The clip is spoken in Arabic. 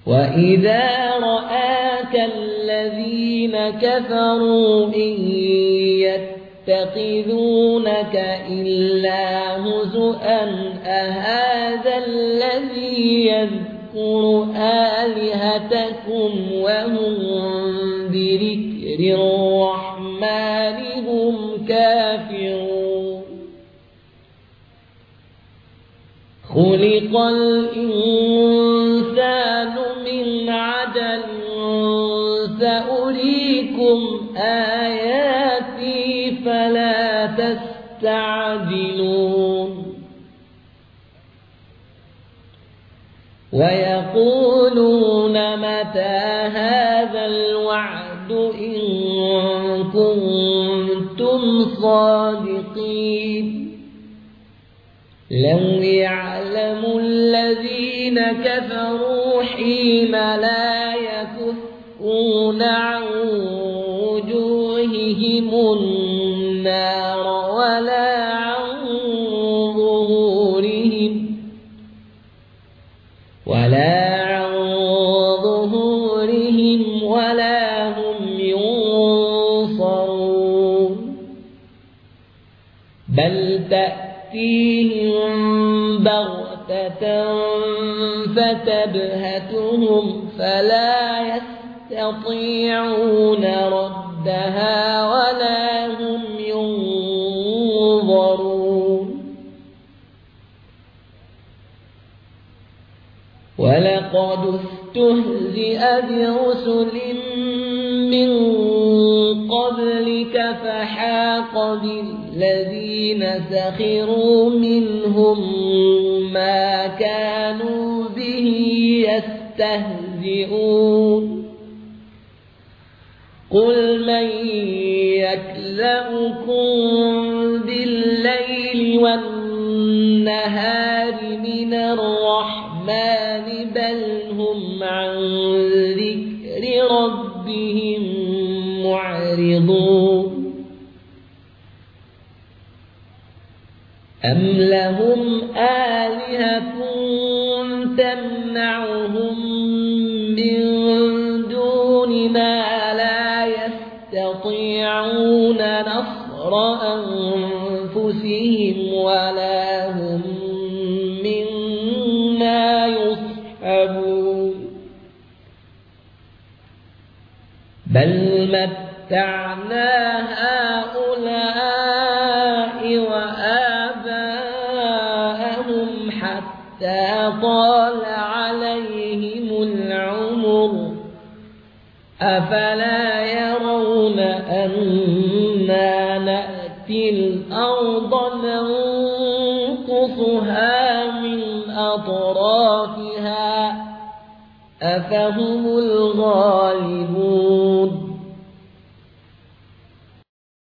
وَإِذَا رَآكَ الَّذِينَ كَفَرُوا إِن يَتَّخِذُونَكَ إِلَّا هُزُوًا أَهَذَا الَّذِي يَذْكُرُ آلِهَتَكُمْ وَهُمْ بِذِكْرِ الرَّحْمَنِ هُمْ كَافِرُونَ خُلِقَ الْإِنسَانُ مِنْ عَجَلٍ سَأُرِيكُمْ آيَاتِي فَلَا تَسْتَعْجِلُونِ وَيَقُولُونَ مَتَى هَذَا الْوَعْدُ إِن كُنتُمْ صَادِقِينَ لَوْ يَعْلَمُ الَّذِينَ كَفَرُوا حِينَ لَا يَكُفُّونَ عَن وُجُوهِهِمُ النَّارَ وَلَا عَن ظُهُورِهِمْ وَلَا هُمْ يُنصَرُونَ بَلْ تَأْتِيهِم بَغْتَةً فَتَبْهَتُهُمْ فَلَا يَسْتَطِيعُونَ رَدَّهَا وَلَا هُمْ يُنظَرُونَ وَلَقَدِ اسْتُهْزِئَ بِرُسُلٍ مِّن قَبْلِكَ فَحَاقَ بِالَّذِينَ سَخِرُوا مِنْهُم مَّا كَانُوا بِهِ يَسْتَهْزِئُونَ قُلْ مَن يَكْلَؤُكُم بِاللَّيْلِ وَالنَّهَارِ مِنَ الرَّحْمَنِ بَلْ هُمْ عَن ذِكْرِ رَبِّهِم مُّعْرِضُونَ أَمْ لَهُمْ آلِهَةٌ تَمْنَعُهُم مِّن دُونِنَا لَا يَسْتَطِيعُونَ نَصْرَ أَنفُسِهِمْ وَلَا هُم مِّنَّا يُصْحَبُونَ بَلْ مَتَّعْنَا هَٰؤُلَاءِ وَآبَاءَهُمْ حَتَّىٰ طَالَ عَلَيْهِمُ الْعُمُرُ أَفَلَا يَرَوْنَ أَنَّا نَأْتِي الْأَرْضَ نَنقُصُهَا مِنْ أَطْرَافِهَا أَفَهُمُ الْغَالِبُونَ